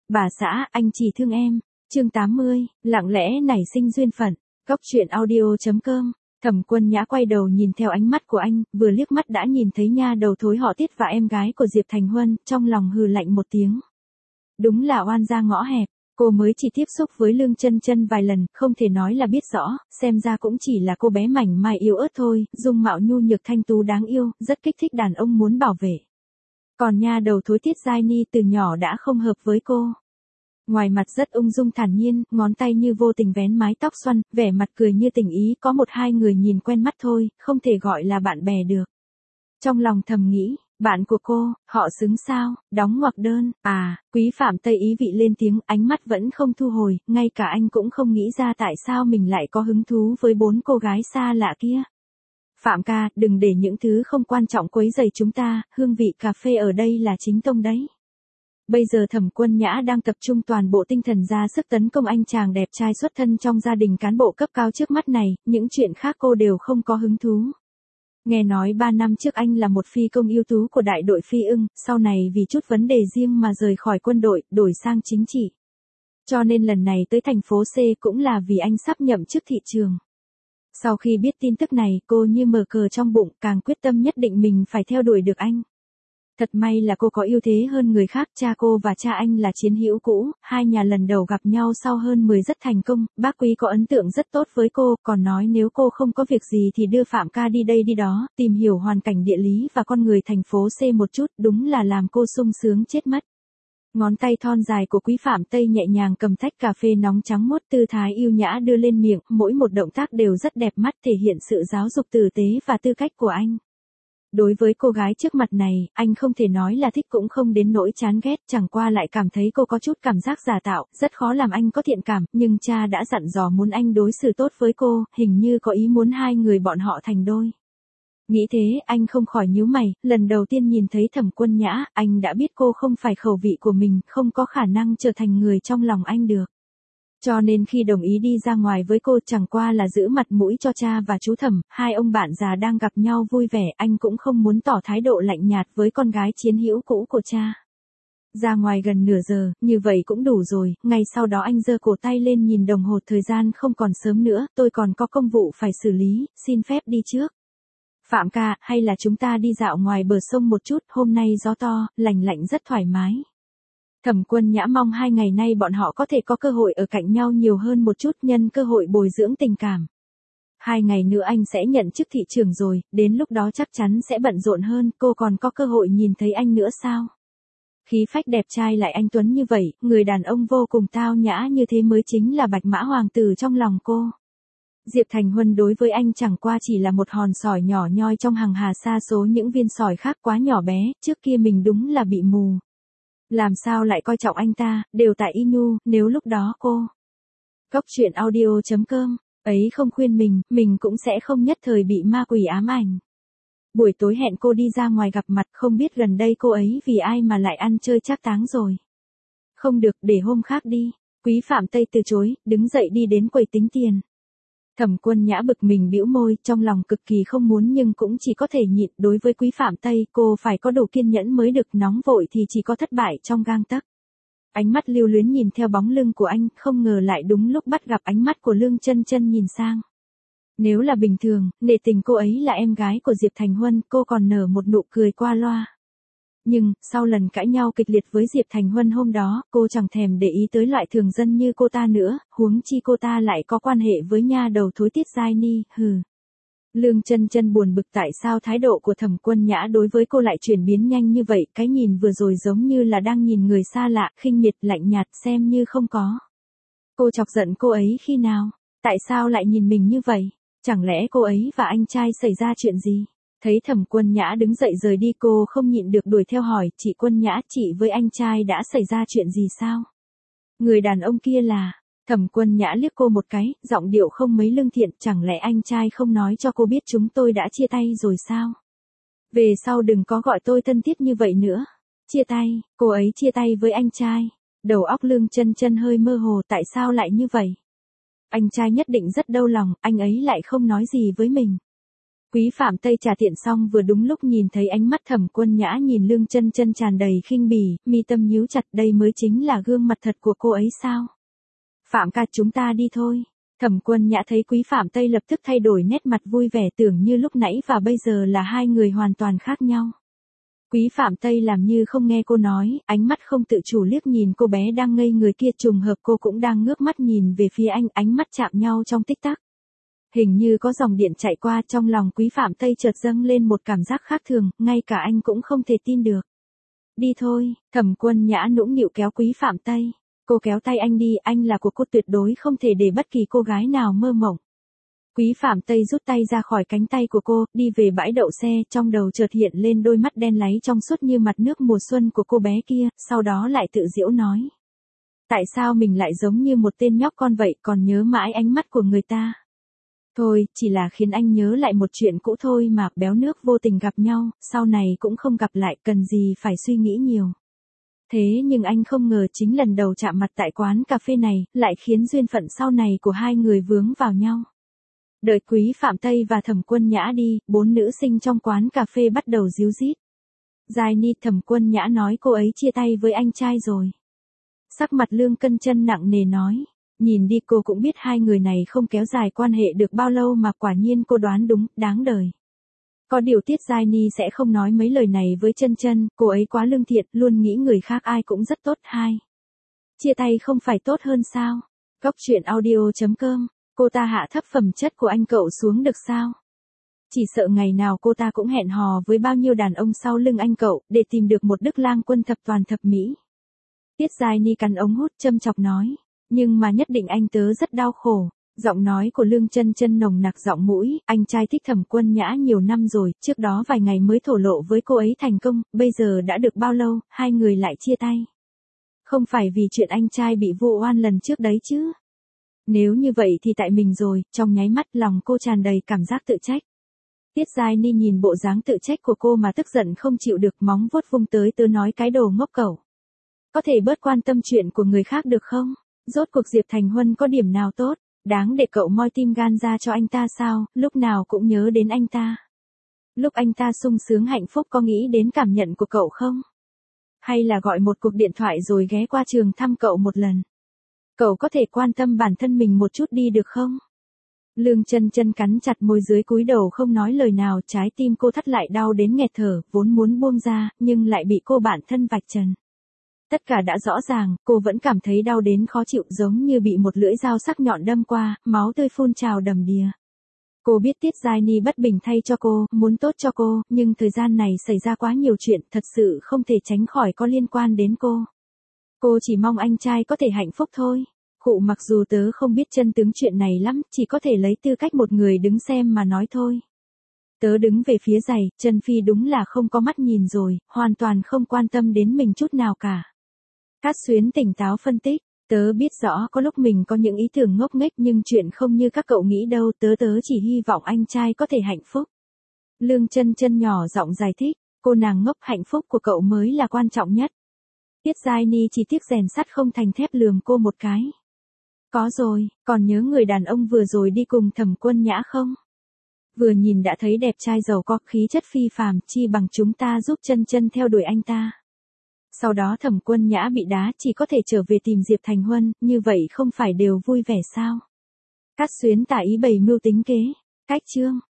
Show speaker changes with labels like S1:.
S1: Bà xã, anh chỉ thương em. Chương 80, lặng lẽ nảy sinh duyên phận. Cóc truyện audio.com. Thẩm Quân Nhã quay đầu nhìn theo ánh mắt của anh, vừa liếc mắt đã nhìn thấy nha đầu thối họ Tiết và em gái của Diệp Thành Huân, trong lòng hừ lạnh một tiếng. Đúng là oan gia ngõ hẹp, cô mới chỉ tiếp xúc với Lương Chân Chân vài lần, không thể nói là biết rõ, xem ra cũng chỉ là cô bé mảnh mai yếu ớt thôi, dung mạo nhu nhược thanh tú đáng yêu, rất kích thích đàn ông muốn bảo vệ. Còn nha đầu thối Tiết Giai Ni từ nhỏ đã không hợp với cô. Ngoài mặt rất ung dung thản nhiên, ngón tay như vô tình vén mái tóc xoăn, vẻ mặt cười như tình ý, có một hai người nhìn quen mắt thôi, không thể gọi là bạn bè được. Trong lòng thầm nghĩ, bạn của cô, họ xứng sao, đóng ngoặc đơn, Quý Phạm Tây ý vị lên tiếng, ánh mắt vẫn không thu hồi, ngay cả anh cũng không nghĩ ra tại sao mình lại có hứng thú với 4 cô gái xa lạ kia. Phạm ca, đừng để những thứ không quan trọng quấy rầy chúng ta, hương vị cà phê ở đây là chính tông đấy. Bây giờ Thẩm Quân Nhã đang tập trung toàn bộ tinh thần ra sức tấn công anh chàng đẹp trai xuất thân trong gia đình cán bộ cấp cao trước mắt này, những chuyện khác cô đều không có hứng thú. Nghe nói 3 năm trước anh là một phi công ưu tú của đại đội Phi Ưng, sau này vì chút vấn đề riêng mà rời khỏi quân đội, đổi sang chính trị. Cho nên lần này tới thành phố C cũng là vì anh sắp nhậm chức thị trường. Sau khi biết tin tức này, cô như mở cờ trong bụng, càng quyết tâm nhất định mình phải theo đuổi được anh. Thật may là cô có ưu thế hơn người khác, cha cô và cha anh là chiến hữu cũ, hai nhà lần đầu gặp nhau sau hơn 10 rất thành công, bác Quý có ấn tượng rất tốt với cô, còn nói nếu cô không có việc gì thì đưa Phạm ca đi đây đi đó, tìm hiểu hoàn cảnh địa lý và con người thành phố C một chút, đúng là làm cô sung sướng chết mất. Ngón tay thon dài của Quý Phạm Tây nhẹ nhàng cầm tách cà phê nóng trắng muốt, tư thái yêu nhã đưa lên miệng, mỗi một động tác đều rất đẹp mắt, thể hiện sự giáo dục tử tế và tư cách của anh. Đối với cô gái trước mặt này, anh không thể nói là thích cũng không đến nỗi chán ghét, chẳng qua lại cảm thấy cô có chút cảm giác giả tạo, rất khó làm anh có thiện cảm, nhưng cha đã dặn dò muốn anh đối xử tốt với cô, hình như có ý muốn hai người bọn họ thành đôi. Nghĩ thế, anh không khỏi nhíu mày, lần đầu tiên nhìn thấy Thẩm Quân Nhã, anh đã biết cô không phải khẩu vị của mình, không có khả năng trở thành người trong lòng anh được. Cho nên khi đồng ý đi ra ngoài với cô chẳng qua là giữ mặt mũi cho cha và chú Thẩm, hai ông bạn già đang gặp nhau vui vẻ, anh cũng không muốn tỏ thái độ lạnh nhạt với con gái chiến hữu cũ của cha. Ra ngoài gần nửa giờ, như vậy cũng đủ rồi, ngay sau đó anh giơ cổ tay lên nhìn đồng hồ, thời gian không còn sớm nữa, tôi còn có công vụ phải xử lý, xin phép đi trước. Phạm ca, hay là chúng ta đi dạo ngoài bờ sông một chút, hôm nay gió to, lành lạnh rất thoải mái. Thẩm Quân Nhã mong 2 ngày nay bọn họ có thể có cơ hội ở cạnh nhau nhiều hơn một chút, nhân cơ hội bồi dưỡng tình cảm. 2 ngày nữa anh sẽ nhận chức thị trưởng rồi, đến lúc đó chắc chắn sẽ bận rộn hơn, cô còn có cơ hội nhìn thấy anh nữa sao? Khí phách đẹp trai lại anh tuấn như vậy, người đàn ông vô cùng tao nhã như thế mới chính là bạch mã hoàng tử trong lòng cô. Diệp Thành Huân đối với anh chẳng qua chỉ là một hòn sỏi nhỏ nhoi trong hàng hà sa số những viên sỏi khác quá nhỏ bé, trước kia mình đúng là bị mù. Làm sao lại coi trọng anh ta, đều tại Y Nhu, nếu lúc đó cô. Cóc truyện audio.com, ấy không khuyên mình cũng sẽ không nhất thời bị ma quỷ ám ảnh. Buổi tối hẹn cô đi ra ngoài gặp mặt, không biết gần đây cô ấy vì ai mà lại ăn chơi trác táng rồi. Không được, để hôm khác đi. Quý Phạm Tây từ chối, đứng dậy đi đến quầy tính tiền. Thẩm Quân Nhã bực mình bĩu môi, trong lòng cực kỳ không muốn nhưng cũng chỉ có thể nhịn, đối với Quý Phạm Tây, cô phải có đủ kiên nhẫn mới được, nóng vội thì chỉ có thất bại trong gang tấc. Ánh mắt lưu luyến nhìn theo bóng lưng của anh, không ngờ lại đúng lúc bắt gặp ánh mắt của Lương Chân Chân nhìn sang. Nếu là bình thường, nể tình cô ấy là em gái của Diệp Thành Huân, cô còn nở một nụ cười qua loa. Nhưng, sau lần cãi nhau kịch liệt với Diệp Thành Huân hôm đó, cô chẳng thèm để ý tới loại thường dân như cô ta nữa, huống chi cô ta lại có quan hệ với nha đầu thối Tiết Giai Ni, Lương Chân Chân buồn bực tại sao thái độ của Thẩm Quân Nhã đối với cô lại chuyển biến nhanh như vậy, cái nhìn vừa rồi giống như là đang nhìn người xa lạ, khinh miệt, lạnh nhạt, xem như không có. Cô chọc giận cô ấy khi nào? Tại sao lại nhìn mình như vậy? Chẳng lẽ cô ấy và anh trai xảy ra chuyện gì? Thấy Thẩm Quân Nhã đứng dậy rời đi, cô không nhịn được đuổi theo hỏi, chị Quân Nhã, chị với anh trai đã xảy ra chuyện gì sao? Người đàn ông kia là... Thẩm Quân Nhã liếc cô một cái, giọng điệu không mấy lương thiện, chẳng lẽ anh trai không nói cho cô biết chúng tôi đã chia tay rồi sao? Về sau đừng có gọi tôi thân thiết như vậy nữa. Chia tay, cô ấy chia tay với anh trai. Đầu óc Lương Chân Chân hơi mơ hồ, tại sao lại như vậy? Anh trai nhất định rất đau lòng, anh ấy lại không nói gì với mình. Quý Phạm Tây trà tiện xong vừa đúng lúc nhìn thấy ánh mắt Thẩm Quân Nhã nhìn Lương Chân Chân tràn đầy khinh bỉ, mi tâm nhíu chặt, đây mới chính là gương mặt thật của cô ấy sao? Phạm ca, chúng ta đi thôi. Thẩm Quân Nhã thấy Quý Phạm Tây lập tức thay đổi nét mặt vui vẻ, tưởng như lúc nãy và bây giờ là hai người hoàn toàn khác nhau. Quý Phạm Tây làm như không nghe cô nói, ánh mắt không tự chủ liếc nhìn cô bé đang ngây người kia, trùng hợp cô cũng đang ngước mắt nhìn về phía anh, ánh mắt chạm nhau trong tích tắc. Hình như có dòng điện chạy qua, trong lòng Quý Phạm Tây chợt dâng lên một cảm giác khác thường, ngay cả anh cũng không thể tin được. Đi thôi, Thẩm Quân Nhã nũng nịu kéo Quý Phạm Tây. Cô kéo tay anh đi, anh là của cô, tuyệt đối không thể để bất kỳ cô gái nào mơ mộng. Quý Phạm Tây rút tay ra khỏi cánh tay của cô, đi về bãi đậu xe, trong đầu chợt hiện lên đôi mắt đen láy trong suốt như mặt nước mùa xuân của cô bé kia, sau đó lại tự giễu nói. Tại sao mình lại giống như một tên nhóc con vậy, còn nhớ mãi ánh mắt của người ta? Thôi, chỉ là khiến anh nhớ lại một chuyện cũ thôi mà, béo nước vô tình gặp nhau, sau này cũng không gặp lại, cần gì phải suy nghĩ nhiều. Thế nhưng anh không ngờ chính lần đầu chạm mặt tại quán cà phê này, lại khiến duyên phận sau này của hai người vướng vào nhau. Đợi Quý Phạm Tây và Thẩm Quân Nhã đi, bốn nữ sinh trong quán cà phê bắt đầu díu dít. Dài ni, Thẩm Quân Nhã nói cô ấy chia tay với anh trai rồi. Sắc mặt Lương Cân Chân nặng nề nói. Nhìn đi, cô cũng biết hai người này không kéo dài quan hệ được bao lâu mà, quả nhiên cô đoán đúng, đáng đời. Có điều Tiết Giai Ni sẽ không nói mấy lời này với Chân Chân, cô ấy quá lương thiện, luôn nghĩ người khác ai cũng rất tốt. Chia tay không phải tốt hơn sao? Góc truyện audio.com, cô ta hạ thấp phẩm chất của anh cậu xuống được sao? Chỉ sợ ngày nào cô ta cũng hẹn hò với bao nhiêu đàn ông sau lưng anh cậu, để tìm được một Đức Lang Quân thập toàn thập mỹ. Tiết Giai Ni cắn ống hút châm chọc nói. Nhưng mà nhất định anh tớ rất đau khổ. Giọng nói của Lương Chân Chân nồng nặc giọng mũi, anh trai thích Thẩm Quân Nhã nhiều năm rồi, trước đó vài ngày mới thổ lộ với cô ấy thành công, bây giờ đã được bao lâu, hai người lại chia tay. Không phải vì chuyện anh trai bị vu oan lần trước đấy chứ. Nếu như vậy thì tại mình rồi, trong nháy mắt lòng cô tràn đầy cảm giác tự trách. Tiết Giai Ni nhìn bộ dáng tự trách của cô mà tức giận không chịu được, móng vuốt vung tới tớ nói cái đồ ngốc cẩu. Có thể bớt quan tâm chuyện của người khác được không? Rốt cuộc Diệp Thành Huân có điểm nào tốt, đáng để cậu moi tim gan ra cho anh ta sao, lúc nào cũng nhớ đến anh ta. Lúc anh ta sung sướng hạnh phúc có nghĩ đến cảm nhận của cậu không? Hay là gọi một cuộc điện thoại rồi ghé qua trường thăm cậu một lần? Cậu có thể quan tâm bản thân mình một chút đi được không? Lương Chân Chân cắn chặt môi dưới, cúi đầu không nói lời nào, trái tim cô thắt lại đau đến nghẹt thở, vốn muốn buông ra, nhưng lại bị cô bạn thân vạch trần. Tất cả đã rõ ràng, cô vẫn cảm thấy đau đến khó chịu, giống như bị một lưỡi dao sắc nhọn đâm qua, máu tươi phun trào đầm đìa. Cô biết Tiết Giai Ni bất bình thay cho cô, muốn tốt cho cô, nhưng thời gian này xảy ra quá nhiều chuyện, thật sự không thể tránh khỏi có liên quan đến cô. Cô chỉ mong anh trai có thể hạnh phúc thôi. Khụ, mặc dù tớ không biết chân tướng chuyện này lắm, chỉ có thể lấy tư cách một người đứng xem mà nói thôi. Tớ đứng về phía giày, Trần Phi đúng là không có mắt nhìn rồi, hoàn toàn không quan tâm đến mình chút nào cả. Cát Xuyến tỉnh táo phân tích, tớ biết rõ có lúc mình có những ý tưởng ngốc nghếch, nhưng chuyện không như các cậu nghĩ đâu, tớ chỉ hy vọng anh trai có thể hạnh phúc. Lương Chân Chân nhỏ giọng giải thích, cô nàng ngốc, hạnh phúc của cậu mới là quan trọng nhất. Tiết Giai Ni chỉ tiếc rèn sắt không thành thép lườm cô một cái. Có rồi, còn nhớ người đàn ông vừa rồi đi cùng Thẩm Quân Nhã không? Vừa nhìn đã thấy đẹp trai giàu có, khí chất phi phàm, chi bằng chúng ta giúp Chân Chân theo đuổi anh ta. Sau đó Thẩm Quân Nhã bị đá, chỉ có thể trở về tìm Diệp Thành Huân, như vậy không phải đều vui vẻ sao? Cát Xuyến tả ý bày mưu tính kế. Cách chương